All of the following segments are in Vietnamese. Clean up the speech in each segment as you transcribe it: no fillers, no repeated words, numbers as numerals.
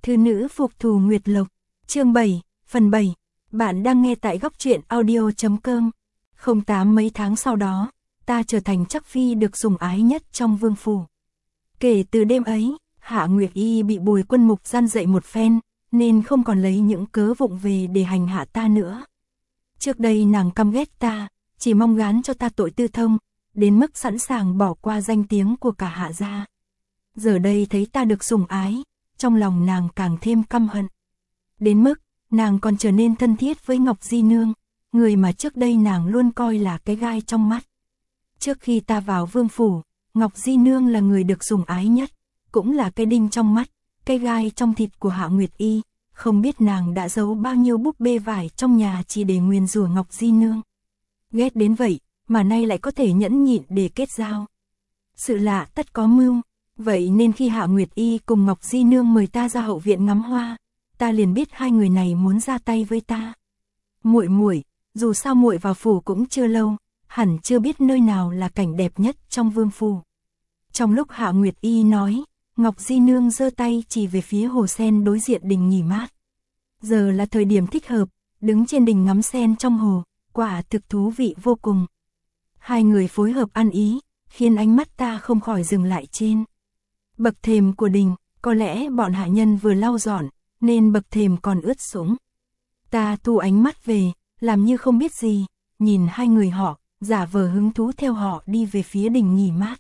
Thư nữ phục thù Nguyệt Lộc, chương 7, phần 7. Bạn đang nghe tại góc truyện audio.com. 08 mấy tháng sau đó, ta trở thành chắc phi được sủng ái nhất trong vương phủ. Kể từ đêm ấy, Hạ Nguyệt Y bị Bùi Quân Mục gian dạy một phen, nên không còn lấy những cớ vụng về để hành hạ ta nữa. Trước đây nàng căm ghét ta, chỉ mong gán cho ta tội tư thông, đến mức sẵn sàng bỏ qua danh tiếng của cả Hạ gia. Giờ đây thấy ta được sủng ái, trong lòng nàng càng thêm căm hận. Đến mức, nàng còn trở nên thân thiết với Ngọc Di Nương, người mà trước đây nàng luôn coi là cái gai trong mắt. Trước khi ta vào vương phủ, Ngọc Di Nương là người được sủng ái nhất, cũng là cái đinh trong mắt, cái gai trong thịt của Hạ Nguyệt Y. Không biết nàng đã giấu bao nhiêu búp bê vải trong nhà chỉ để nguyền rủa Ngọc Di Nương. Ghét đến vậy, mà nay lại có thể nhẫn nhịn để kết giao. Sự lạ tất có mưu, vậy nên khi Hạ Nguyệt Y cùng Ngọc Di Nương mời ta ra hậu viện ngắm hoa, ta liền biết hai người này muốn ra tay với ta. Muội, dù sao muội vào phủ cũng chưa lâu, hẳn chưa biết nơi nào là cảnh đẹp nhất trong vương phủ. Trong lúc Hạ Nguyệt Y nói, Ngọc Di Nương giơ tay chỉ về phía hồ sen đối diện đình nghỉ mát. Giờ là thời điểm thích hợp, đứng trên đình ngắm sen trong hồ, quả thực thú vị vô cùng. Hai người phối hợp ăn ý, khiến ánh mắt ta không khỏi dừng lại trên bậc thềm của đình. Có lẽ bọn hạ nhân vừa lau dọn, nên bậc thềm còn ướt sũng. Ta thu ánh mắt về, làm như không biết gì, nhìn hai người họ, giả vờ hứng thú theo họ đi về phía đình nghỉ mát.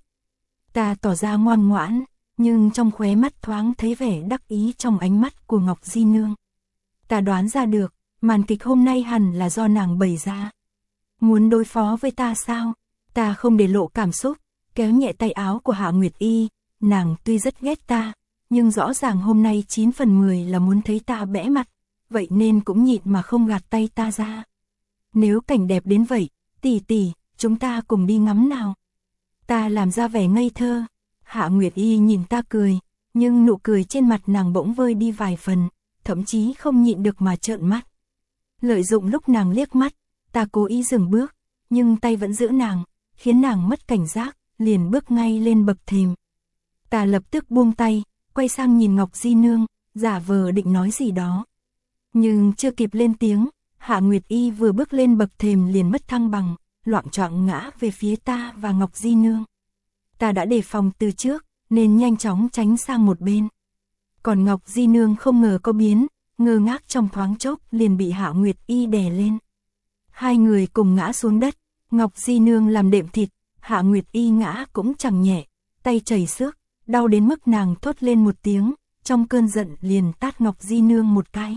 Ta tỏ ra ngoan ngoãn, nhưng trong khóe mắt thoáng thấy vẻ đắc ý trong ánh mắt của Ngọc Di Nương. Ta đoán ra được, màn kịch hôm nay hẳn là do nàng bày ra. Muốn đối phó với ta sao? Ta không để lộ cảm xúc, kéo nhẹ tay áo của Hạ Nguyệt Y. Nàng tuy rất ghét ta, nhưng rõ ràng hôm nay 9 phần 10 là muốn thấy ta bẽ mặt, vậy nên cũng nhịn mà không gạt tay ta ra. Nếu cảnh đẹp đến vậy, tỷ, chúng ta cùng đi ngắm nào. Ta làm ra vẻ ngây thơ. Hạ Nguyệt Y nhìn ta cười, nhưng nụ cười trên mặt nàng bỗng vơi đi vài phần, thậm chí không nhịn được mà trợn mắt. Lợi dụng lúc nàng liếc mắt, ta cố ý dừng bước, nhưng tay vẫn giữ nàng, khiến nàng mất cảnh giác, liền bước ngay lên bậc thềm. Ta lập tức buông tay, quay sang nhìn Ngọc Di Nương, giả vờ định nói gì đó. Nhưng chưa kịp lên tiếng, Hạ Nguyệt Y vừa bước lên bậc thềm liền mất thăng bằng, loạng choạng ngã về phía ta và Ngọc Di Nương. Ta đã đề phòng từ trước, nên nhanh chóng tránh sang một bên. Còn Ngọc Di Nương không ngờ có biến, ngơ ngác trong thoáng chốc liền bị Hạ Nguyệt Y đè lên. Hai người cùng ngã xuống đất, Ngọc Di Nương làm đệm thịt, Hạ Nguyệt Y ngã cũng chẳng nhẹ, tay chảy xước, đau đến mức nàng thốt lên một tiếng, trong cơn giận liền tát Ngọc Di Nương một cái.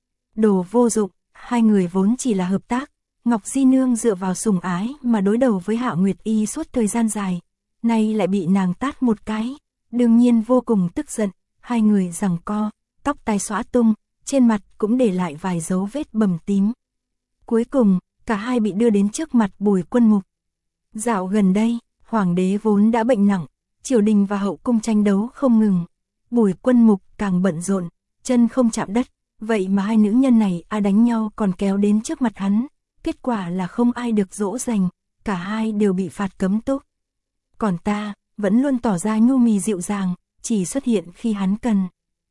Đồ vô dụng, hai người vốn chỉ là hợp tác, Ngọc Di Nương dựa vào sủng ái mà đối đầu với Hạ Nguyệt Y suốt thời gian dài, nay lại bị nàng tát một cái, đương nhiên vô cùng tức giận, hai người giằng co, tóc tai xõa tung, trên mặt cũng để lại vài dấu vết bầm tím. Cuối cùng, cả hai bị đưa đến trước mặt Bùi Quân Mục. Dạo gần đây, hoàng đế vốn đã bệnh nặng, triều đình và hậu cung tranh đấu không ngừng. Bùi Quân Mục càng bận rộn, chân không chạm đất, vậy mà hai nữ nhân này đánh nhau còn kéo đến trước mặt hắn. Kết quả là không ai được dỗ dành, cả hai đều bị phạt cấm túc. Còn ta, vẫn luôn tỏ ra nhu mì dịu dàng, chỉ xuất hiện khi hắn cần.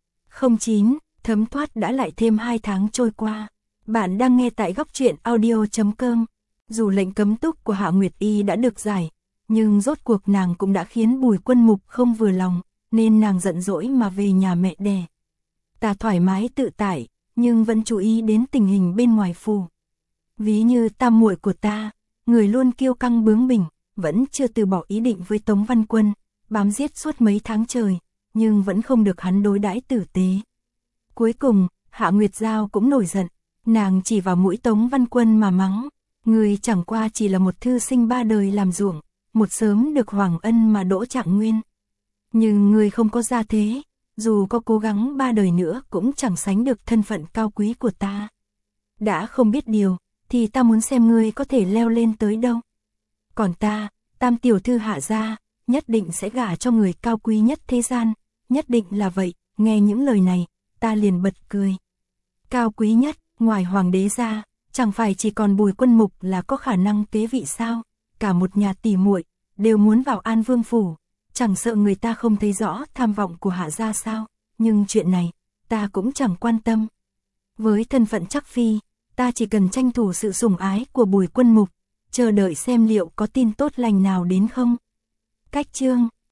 09, thấm thoát đã lại thêm 2 tháng trôi qua. Bạn đang nghe tại góc truyện audio.com. Dù lệnh cấm túc của Hạ Nguyệt Y đã được giải, nhưng rốt cuộc nàng cũng đã khiến Bùi Quân Mục không vừa lòng, nên nàng giận dỗi mà về nhà mẹ đẻ. Ta thoải mái tự tại, nhưng vẫn chú ý đến tình hình bên ngoài phủ. Ví như tam muội của ta, người luôn kiêu căng bướng bỉnh, vẫn chưa từ bỏ ý định với Tống Văn Quân, bám giết suốt mấy tháng trời, nhưng vẫn không được hắn đối đãi tử tế. Cuối cùng, Hạ Nguyệt Giao cũng nổi giận, nàng chỉ vào mũi Tống Văn Quân mà mắng, người chẳng qua chỉ là một thư sinh 3 đời làm ruộng, một sớm được Hoàng Ân mà đỗ Trạng Nguyên. Nhưng người không có gia thế, dù có cố gắng 3 đời nữa cũng chẳng sánh được thân phận cao quý của ta. Đã không biết điều, thì ta muốn xem ngươi có thể leo lên tới đâu. Còn ta, tam tiểu thư Hạ gia, nhất định sẽ gả cho người cao quý nhất thế gian, nhất định là vậy. Nghe những lời này, ta liền bật cười. Cao quý nhất, ngoài hoàng đế ra, chẳng phải chỉ còn Bùi Quân Mục là có khả năng kế vị sao? Cả một nhà tỷ muội đều muốn vào An Vương phủ, chẳng sợ người ta không thấy rõ tham vọng của Hạ gia sao? Nhưng chuyện này, ta cũng chẳng quan tâm. Với thân phận chắc phi, ta chỉ cần tranh thủ sự sủng ái của Bùi Quân Mục, chờ đợi xem liệu có tin tốt lành nào đến không. Cách chương